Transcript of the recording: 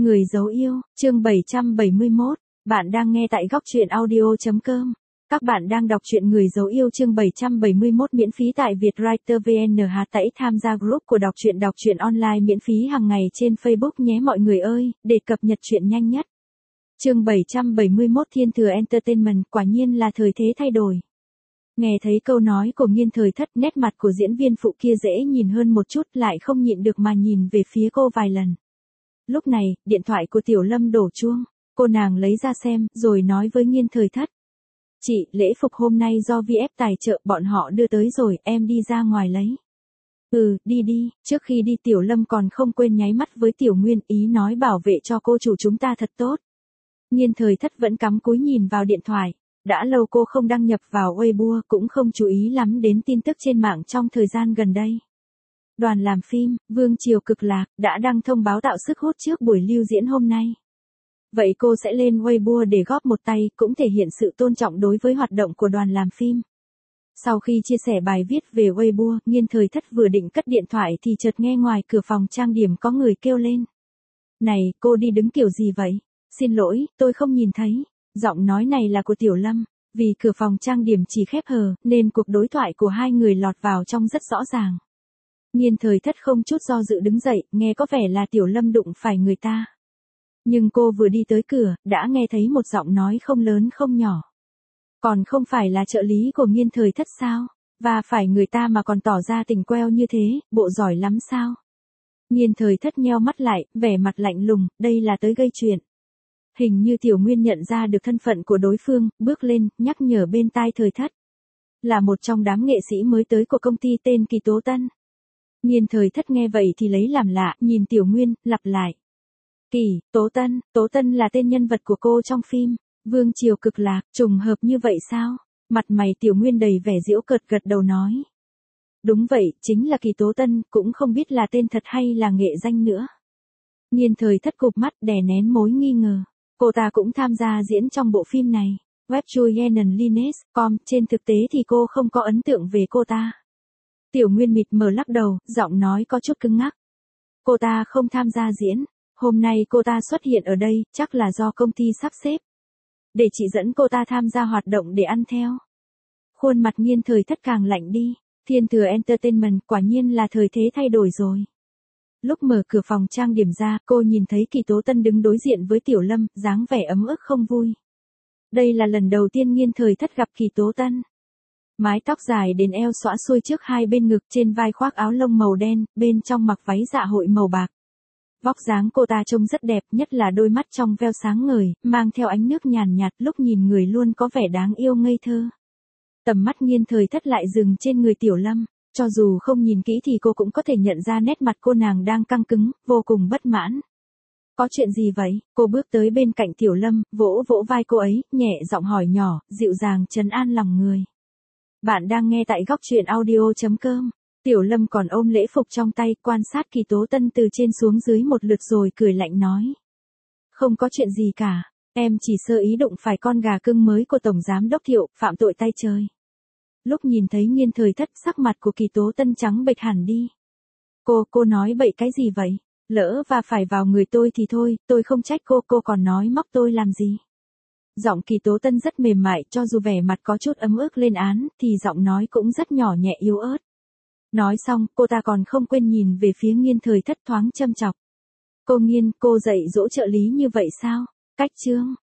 Người dấu yêu, chương 771, bạn đang nghe tại góc truyện audio.com. Các bạn đang đọc truyện Người dấu yêu chương 771 miễn phí tại Vietwriter VN. Hãy tham gia group của đọc truyện online miễn phí hàng ngày trên Facebook nhé mọi người ơi, để cập nhật truyện nhanh nhất. Chương 771 Thiên Thừa Entertainment, quả nhiên là thời thế thay đổi. Nghe thấy câu nói của Nghiên Thời Thất, nét mặt của diễn viên phụ kia dễ nhìn hơn một chút, lại không nhịn được mà nhìn về phía cô vài lần. Lúc này, điện thoại của Tiểu Lâm đổ chuông, cô nàng lấy ra xem, rồi nói với Nghiên Thời Thất. Chị, lễ phục hôm nay do VF tài trợ, bọn họ đưa tới rồi, em đi ra ngoài lấy. Đi đi, trước khi đi Tiểu Lâm còn không quên nháy mắt với Tiểu Nguyên, ý nói bảo vệ cho cô chủ chúng ta thật tốt. Nghiên Thời Thất vẫn cắm cúi nhìn vào điện thoại. Đã lâu cô không đăng nhập vào Weibo, cũng không chú ý lắm đến tin tức trên mạng trong thời gian gần đây. Đoàn làm phim, Vương Triều Cực Lạc, đã đăng thông báo tạo sức hút trước buổi lưu diễn hôm nay. Vậy cô sẽ lên Weibo để góp một tay, cũng thể hiện sự tôn trọng đối với hoạt động của đoàn làm phim. Sau khi chia sẻ bài viết về Weibo, Nghiên Thời Thất vừa định cất điện thoại thì chợt nghe ngoài cửa phòng trang điểm có người kêu lên. Này, cô đi đứng kiểu gì vậy? Xin lỗi, tôi không nhìn thấy. Giọng nói này là của Tiểu Lâm, vì cửa phòng trang điểm chỉ khép hờ, nên cuộc đối thoại của hai người lọt vào trong rất rõ ràng. Nghiên Thời Thất không chút do dự đứng dậy, nghe có vẻ là Tiểu Lâm đụng phải người ta. Nhưng cô vừa đi tới cửa, đã nghe thấy một giọng nói không lớn không nhỏ. Còn không phải là trợ lý của Nghiên Thời Thất sao? Và phải người ta mà còn tỏ ra tình queo như thế, bộ giỏi lắm sao? Nghiên Thời Thất nheo mắt lại, vẻ mặt lạnh lùng, đây là tới gây chuyện. Hình như Tiểu Nguyên nhận ra được thân phận của đối phương, bước lên, nhắc nhở bên tai Thời Thất. Là một trong đám nghệ sĩ mới tới của công ty tên Kỳ Tố Tân. Nghiên Thời Thất nghe vậy thì lấy làm lạ, nhìn Tiểu Nguyên, lặp lại. Tố Tân là tên nhân vật của cô trong phim, Vương Triều Cực Lạc, trùng hợp như vậy sao? Mặt mày Tiểu Nguyên đầy vẻ giễu cợt gật đầu nói. Đúng vậy, chính là Kỳ Tố Tân, cũng không biết là tên thật hay là nghệ danh nữa. Nghiên Thời Thất cụp mắt đè nén mối nghi ngờ. Cô ta cũng tham gia diễn trong bộ phim này, webjulianlines.com, trên thực tế thì cô không có ấn tượng về cô ta. Tiểu Nguyên mịt mờ lắc đầu, giọng nói có chút cứng ngắc. Cô ta không tham gia diễn, hôm nay cô ta xuất hiện ở đây, chắc là do công ty sắp xếp. Để chị dẫn cô ta tham gia hoạt động để ăn theo. Khuôn mặt Nghiên Thời Thất càng lạnh đi, Thiên Thừa Entertainment, quả nhiên là thời thế thay đổi rồi. Lúc mở cửa phòng trang điểm ra, cô nhìn thấy Kỳ Tố Tân đứng đối diện với Tiểu Lâm, dáng vẻ ấm ức không vui. Đây là lần đầu tiên Nghiên Thời Thất gặp Kỳ Tố Tân. Mái tóc dài đến eo xõa xuôi trước hai bên ngực, trên vai khoác áo lông màu đen, bên trong mặc váy dạ hội màu bạc. Vóc dáng cô ta trông rất đẹp, nhất là đôi mắt trong veo sáng ngời, mang theo ánh nước nhàn nhạt, lúc nhìn người luôn có vẻ đáng yêu ngây thơ. Tầm mắt Nghiên Thời Thất lại dừng trên người Tiểu Lâm. Cho dù không nhìn kỹ thì cô cũng có thể nhận ra nét mặt cô nàng đang căng cứng, vô cùng bất mãn. Có chuyện gì vậy? Cô bước tới bên cạnh Tiểu Lâm, vỗ vỗ vai cô ấy, nhẹ giọng hỏi nhỏ, dịu dàng trấn an lòng người. Bạn đang nghe tại góc truyện audio.com. Tiểu Lâm còn ôm lễ phục trong tay, quan sát Kỳ Tố Tân từ trên xuống dưới một lượt rồi cười lạnh nói. Không có chuyện gì cả, em chỉ sơ ý đụng phải con gà cưng mới của Tổng Giám Đốc Thiệu, phạm tội tay trời. Lúc nhìn thấy Nghiên Thời Thất, sắc mặt của Kỳ Tố Tân trắng bệch hẳn đi. Cô nói bậy cái gì vậy? Lỡ và phải vào người tôi thì thôi, tôi không trách cô còn nói móc tôi làm gì? Giọng Kỳ Tố Tân rất mềm mại, cho dù vẻ mặt có chút ấm ức lên án, thì giọng nói cũng rất nhỏ nhẹ yếu ớt. Nói xong, cô ta còn không quên nhìn về phía Nghiên Thời Thất thoáng châm chọc. Cô Nghiên, cô dạy dỗ trợ lý như vậy sao? Cách chương,